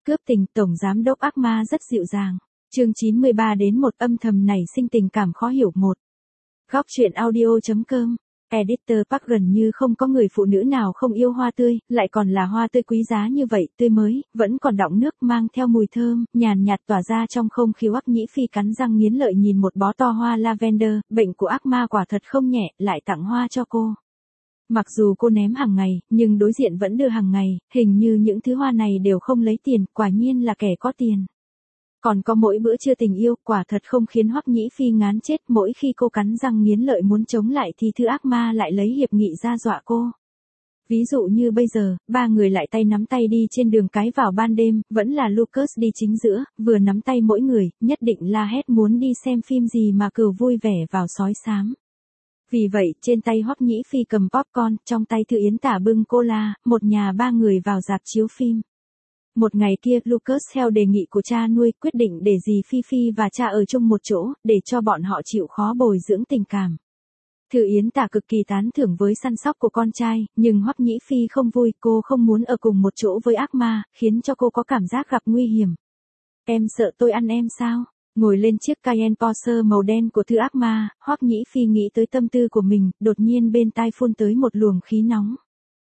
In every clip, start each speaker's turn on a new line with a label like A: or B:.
A: Cướp tình, tổng giám đốc ác ma rất dịu dàng. Chương 93 đến một âm thầm nảy sinh tình cảm khó hiểu một. Góc truyện audio.com. Editor Park gần như không có người phụ nữ nào không yêu hoa tươi, lại còn là hoa tươi quý giá như vậy, tươi mới, vẫn còn đọng nước mang theo mùi thơm, nhàn nhạt tỏa ra trong không khí. Hoắc Nhĩ Phi cắn răng nghiến lợi nhìn một bó to hoa lavender, bệnh của ác ma quả thật không nhẹ, lại tặng hoa cho cô. Mặc dù cô ném hàng ngày, nhưng đối diện vẫn đưa hàng ngày, hình như những thứ hoa này đều không lấy tiền, quả nhiên là kẻ có tiền. Còn có mỗi bữa trưa tình yêu, quả thật không khiến Hoắc Nhĩ Phi ngán chết, mỗi khi cô cắn răng nghiến lợi muốn chống lại thì thứ ác ma lại lấy hiệp nghị ra dọa cô. Ví dụ như bây giờ, ba người lại tay nắm tay đi trên đường cái vào ban đêm, vẫn là Lucas đi chính giữa, vừa nắm tay mỗi người, nhất định la hét muốn đi xem phim gì mà cừu vui vẻ vào sói xám. Vì vậy, trên tay Hoắc Nhĩ Phi cầm popcorn, trong tay Thư Yến Tả bưng cola, một nhà ba người vào rạp chiếu phim. Một ngày kia, Lucas theo đề nghị của cha nuôi, quyết định để dì Phi Phi và cha ở chung một chỗ, để cho bọn họ chịu khó bồi dưỡng tình cảm. Thư Yến Tả cực kỳ tán thưởng với săn sóc của con trai, nhưng Hoắc Nhĩ Phi không vui, cô không muốn ở cùng một chỗ với ác ma, khiến cho cô có cảm giác gặp nguy hiểm. Em sợ tôi ăn em sao? Ngồi lên chiếc Cayenne Porsche màu đen của Thư ác ma, Hoắc Nhĩ Phi nghĩ tới tâm tư của mình, đột nhiên bên tai phun tới một luồng khí nóng.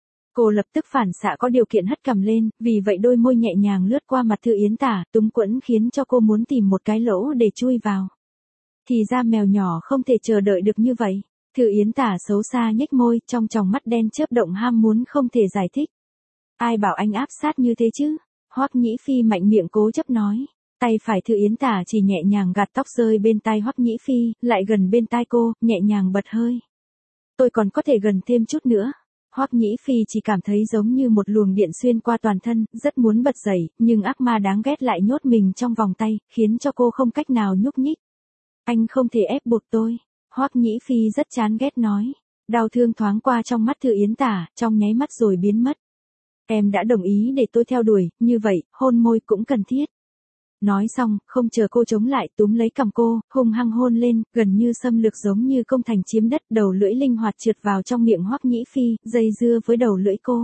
A: Cô lập tức phản xạ có điều kiện hất cằm lên, vì vậy đôi môi nhẹ nhàng lướt qua mặt Thư Yến Tả, túng quẫn khiến cho cô muốn tìm một cái lỗ để chui vào. Thì ra mèo nhỏ không thể chờ đợi được như vậy. Thư Yến Tả xấu xa nhếch môi, trong tròng mắt đen chớp động ham muốn không thể giải thích. Ai bảo anh áp sát như thế chứ? Hoắc Nhĩ Phi mạnh miệng cố chấp nói. Tay phải Thư Yến Tả chỉ nhẹ nhàng gạt tóc rơi bên tai Hoắc Nhĩ Phi, lại gần bên tai cô, nhẹ nhàng bật hơi. Tôi còn có thể gần thêm chút nữa. Hoắc Nhĩ Phi chỉ cảm thấy giống như một luồng điện xuyên qua toàn thân, rất muốn bật dậy, nhưng ác ma đáng ghét lại nhốt mình trong vòng tay, khiến cho cô không cách nào nhúc nhích. Anh không thể ép buộc tôi. Hoắc Nhĩ Phi rất chán ghét nói. Đau thương thoáng qua trong mắt Thư Yến Tả, trong nháy mắt rồi biến mất. Em đã đồng ý để tôi theo đuổi, như vậy, hôn môi cũng cần thiết. Nói xong, không chờ cô chống lại, túm lấy cằm cô, hung hăng hôn lên, gần như xâm lược giống như công thành chiếm đất, đầu lưỡi linh hoạt trượt vào trong miệng Hoắc Nhĩ Phi, dây dưa với đầu lưỡi cô.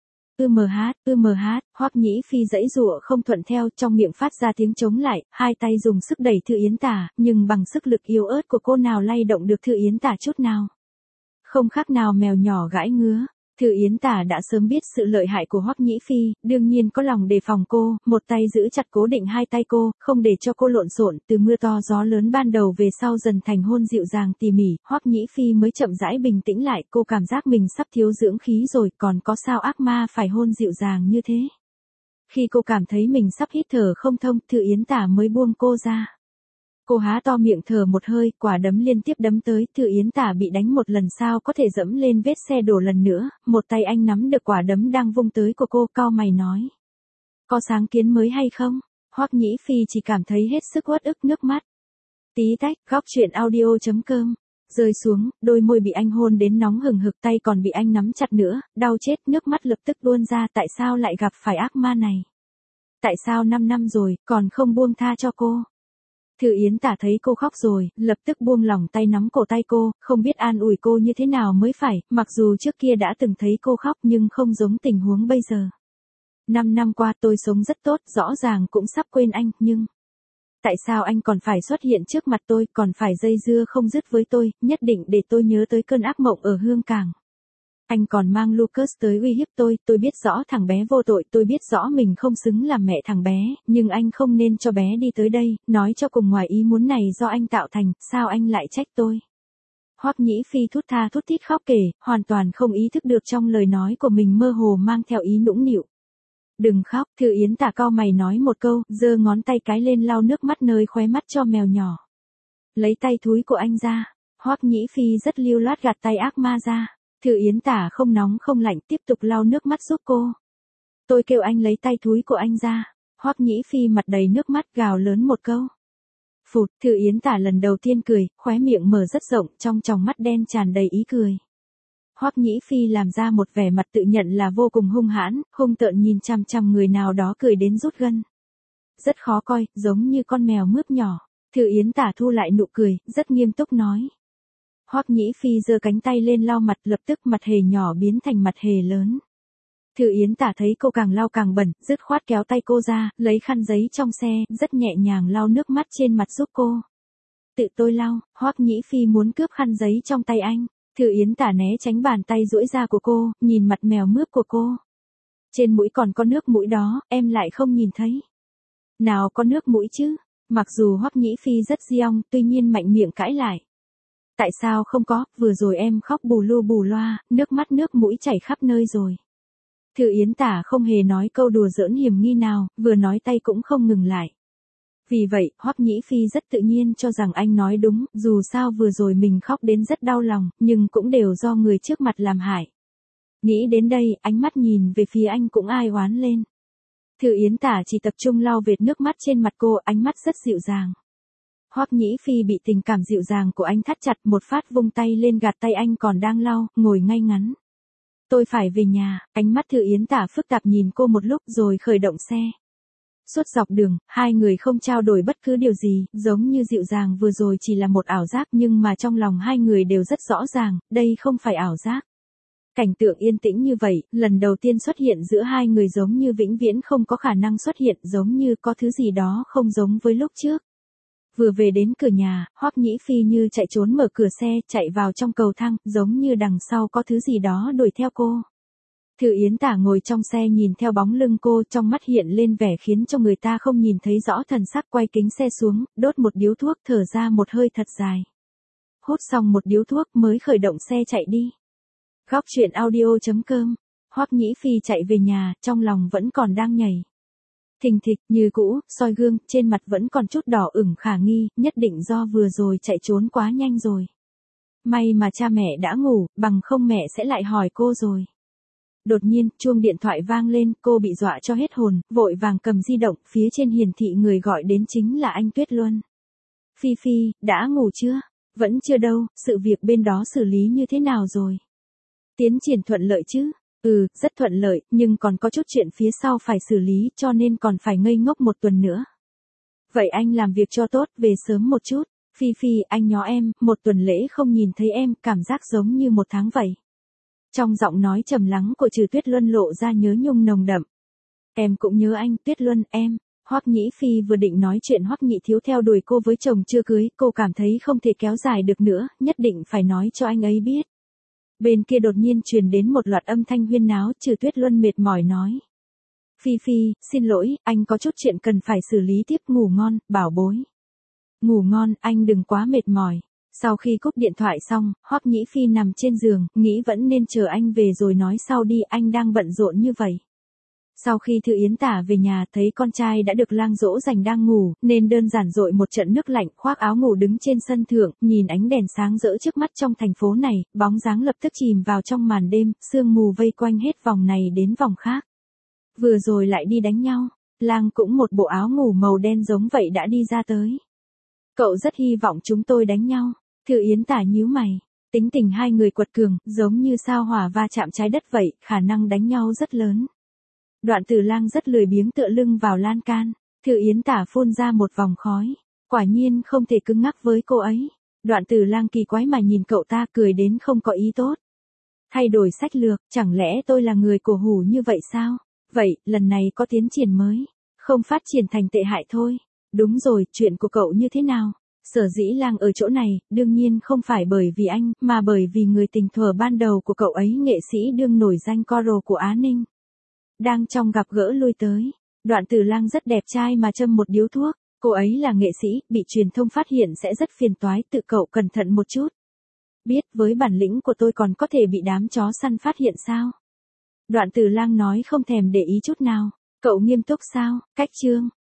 A: Hoắc Nhĩ Phi giãy giụa không thuận theo, trong miệng phát ra tiếng chống lại, hai tay dùng sức đẩy Thư Yến Tả, nhưng bằng sức lực yếu ớt của cô nào lay động được Thư Yến Tả chút nào. Không khác nào mèo nhỏ gãi ngứa. Thư Yến Tả đã sớm biết sự lợi hại của Hoắc Nhĩ Phi, đương nhiên có lòng đề phòng cô, một tay giữ chặt cố định hai tay cô, không để cho cô lộn xộn. Từ mưa to gió lớn ban đầu về sau dần thành hôn dịu dàng tỉ mỉ, Hoắc Nhĩ Phi mới chậm rãi bình tĩnh lại, cô cảm giác mình sắp thiếu dưỡng khí rồi, còn có sao ác ma phải hôn dịu dàng như thế. Khi cô cảm thấy mình sắp hít thở không thông, Thư Yến Tả mới buông cô ra. Cô há to miệng thở một hơi, quả đấm liên tiếp đấm tới, Thư Yến Tả bị đánh một lần sao có thể dẫm lên vết xe đổ lần nữa, một tay anh nắm được quả đấm đang vung tới của cô, cau mày nói. Có sáng kiến mới hay không? Hoắc Nhĩ Phi chỉ cảm thấy hết sức uất ức nước mắt. Tí tách, góc truyện audio.com. Rơi xuống, đôi môi bị anh hôn đến nóng hừng hực, tay còn bị anh nắm chặt nữa, đau chết, nước mắt lập tức tuôn ra, tại sao lại gặp phải ác ma này? Tại sao 5 năm rồi, còn không buông tha cho cô? Thư Yến Tả thấy cô khóc rồi, lập tức buông lỏng tay nắm cổ tay cô, không biết an ủi cô như thế nào mới phải, mặc dù trước kia đã từng thấy cô khóc nhưng không giống tình huống bây giờ. 5 năm qua tôi sống rất tốt, rõ ràng cũng sắp quên anh, nhưng... Tại sao anh còn phải xuất hiện trước mặt tôi, còn phải dây dưa không dứt với tôi, nhất định để tôi nhớ tới cơn ác mộng ở Hương Cảng. Anh còn mang Lucas tới uy hiếp tôi biết rõ thằng bé vô tội, tôi biết rõ mình không xứng làm mẹ thằng bé, nhưng anh không nên cho bé đi tới đây, nói cho cùng ngoài ý muốn này do anh tạo thành, sao anh lại trách tôi? Hoắc Nhĩ Phi thút tha thút thít khóc kể, hoàn toàn không ý thức được trong lời nói của mình mơ hồ mang theo ý nũng nịu. Đừng khóc, Thư Yến Tả cau mày nói một câu, giơ ngón tay cái lên lau nước mắt nơi khóe mắt cho mèo nhỏ. Lấy tay thúi của anh ra. Hoắc Nhĩ Phi rất lưu loát gạt tay ác ma ra. Thư Yến Tả không nóng không lạnh tiếp tục lau nước mắt giúp cô. Tôi kêu anh lấy tay thúi của anh ra. Hoắc Nhĩ Phi mặt đầy nước mắt gào lớn một câu. Phụt, Thư Yến Tả lần đầu tiên cười, khóe miệng mở rất rộng, trong tròng mắt đen tràn đầy ý cười. Hoắc Nhĩ Phi làm ra một vẻ mặt tự nhận là vô cùng hung hãn, hung tợn nhìn chằm chằm người nào đó cười đến rút gân. Rất khó coi, giống như con mèo mướp nhỏ. Thư Yến Tả thu lại nụ cười, rất nghiêm túc nói. Hoắc Nhĩ Phi giơ cánh tay lên lau mặt, lập tức mặt hề nhỏ biến thành mặt hề lớn. Thư Yến Tả thấy cô càng lau càng bẩn, dứt khoát kéo tay cô ra, lấy khăn giấy trong xe, rất nhẹ nhàng lau nước mắt trên mặt giúp cô. Tự tôi lau, Hoắc Nhĩ Phi muốn cướp khăn giấy trong tay anh. Thư Yến Tả né tránh bàn tay duỗi ra của cô, nhìn mặt mèo mướp của cô. Trên mũi còn có nước mũi đó, em lại không nhìn thấy. Nào có nước mũi chứ? Mặc dù Hoắc Nhĩ Phi rất giong, tuy nhiên mạnh miệng cãi lại. Tại sao không có, vừa rồi em khóc bù lu bù loa, nước mắt nước mũi chảy khắp nơi rồi. Thư Yến Tả không hề nói câu đùa giỡn hiểm nghi nào, vừa nói tay cũng không ngừng lại. Vì vậy, Hoắc Nhĩ Phi rất tự nhiên cho rằng anh nói đúng, dù sao vừa rồi mình khóc đến rất đau lòng, nhưng cũng đều do người trước mặt làm hại. Nghĩ đến đây, ánh mắt nhìn về phía anh cũng ai oán lên. Thư Yến Tả chỉ tập trung lau vệt nước mắt trên mặt cô, ánh mắt rất dịu dàng. Hoắc Nhĩ Phi bị tình cảm dịu dàng của anh thắt chặt, một phát vung tay lên gạt tay anh còn đang lau, ngồi ngay ngắn. Tôi phải về nhà, ánh mắt Thư Yến Tả phức tạp nhìn cô một lúc rồi khởi động xe. Suốt dọc đường, hai người không trao đổi bất cứ điều gì, giống như dịu dàng vừa rồi chỉ là một ảo giác, nhưng mà trong lòng hai người đều rất rõ ràng, đây không phải ảo giác. Cảnh tượng yên tĩnh như vậy, lần đầu tiên xuất hiện giữa hai người giống như vĩnh viễn không có khả năng xuất hiện, giống như có thứ gì đó không giống với lúc trước. Vừa về đến cửa nhà, Hoắc Nhĩ Phi như chạy trốn mở cửa xe, chạy vào trong cầu thang, giống như đằng sau có thứ gì đó đuổi theo cô. Thư Yến Tả ngồi trong xe nhìn theo bóng lưng cô, trong mắt hiện lên vẻ khiến cho người ta không nhìn thấy rõ thần sắc, quay kính xe xuống, đốt một điếu thuốc, thở ra một hơi thật dài. Hút xong một điếu thuốc mới khởi động xe chạy đi. Góc truyện audio.com. Hoắc Nhĩ Phi chạy về nhà, trong lòng vẫn còn đang nhảy. Thình thịch, như cũ, soi gương, trên mặt vẫn còn chút đỏ ửng khả nghi, nhất định do vừa rồi chạy trốn quá nhanh rồi. May mà cha mẹ đã ngủ, bằng không mẹ sẽ lại hỏi cô rồi. Đột nhiên, chuông điện thoại vang lên, cô bị dọa cho hết hồn, vội vàng cầm di động, phía trên hiển thị người gọi đến chính là anh Tuyết Luân. Phi Phi, đã ngủ chưa? Vẫn chưa đâu, sự việc bên đó xử lý như thế nào rồi? Tiến triển thuận lợi chứ? Ừ, rất thuận lợi, nhưng còn có chút chuyện phía sau phải xử lý, cho nên còn phải ngây ngốc một tuần nữa. Vậy anh làm việc cho tốt, về sớm một chút. Phi Phi, anh nhó em, một tuần lễ không nhìn thấy em, cảm giác giống như một tháng vậy. Trong giọng nói trầm lắng của Trừ Tuyết Luân lộ ra nhớ nhung nồng đậm. Em cũng nhớ anh, Tuyết Luân, em. Hoắc Nhĩ Phi vừa định nói chuyện Hoắc Nhị Thiếu theo đuổi cô với chồng chưa cưới, cô cảm thấy không thể kéo dài được nữa, nhất định phải nói cho anh ấy biết. Bên kia đột nhiên truyền đến một loạt âm thanh huyên náo, Trừ Tuyết Luân mệt mỏi nói. Phi Phi, xin lỗi, anh có chút chuyện cần phải xử lý tiếp, ngủ ngon, bảo bối. Ngủ ngon, anh đừng quá mệt mỏi. Sau khi cúp điện thoại xong, Hoắc Nhĩ Phi nằm trên giường, nghĩ vẫn nên chờ anh về rồi nói sau đi, anh đang bận rộn như vậy. Sau khi Thư Yến Tả về nhà thấy con trai đã được lang dỗ dành đang ngủ, nên đơn giản dội một trận nước lạnh, khoác áo ngủ đứng trên sân thượng, nhìn ánh đèn sáng rỡ trước mắt trong thành phố này, bóng dáng lập tức chìm vào trong màn đêm, sương mù vây quanh hết vòng này đến vòng khác. Vừa rồi lại đi đánh nhau, lang cũng một bộ áo ngủ màu đen giống vậy đã đi ra tới. Cậu rất hy vọng chúng tôi đánh nhau. Thư Yến Tả nhíu mày. Tính tình hai người quật cường, giống như sao hỏa va chạm trái đất vậy, khả năng đánh nhau rất lớn. Đoạn Tử Lang rất lười biếng tựa lưng vào lan can. Thư Yến Tả phun ra một vòng khói. Quả nhiên không thể cứng ngắc với cô ấy. Đoạn Tử Lang kỳ quái mà nhìn cậu ta, cười đến không có ý tốt. Thay đổi sách lược, chẳng lẽ tôi là người cổ hủ như vậy sao? Vậy, lần này có tiến triển mới. Không phát triển thành tệ hại thôi. Đúng rồi, chuyện của cậu như thế nào? Sở dĩ Lang ở chỗ này, đương nhiên không phải bởi vì anh, mà bởi vì người tình thuở ban đầu của cậu ấy, nghệ sĩ đương nổi danh Coral của Á Ninh. Đang trong gặp gỡ lui tới. Đoạn Tử Lang rất đẹp trai mà châm một điếu thuốc. Cô ấy là nghệ sĩ, bị truyền thông phát hiện sẽ rất phiền toái, tự cậu cẩn thận một chút. Biết, với bản lĩnh của tôi còn có thể bị đám chó săn phát hiện sao? Đoạn Tử Lang nói không thèm để ý chút nào. Cậu nghiêm túc sao? Cách chương.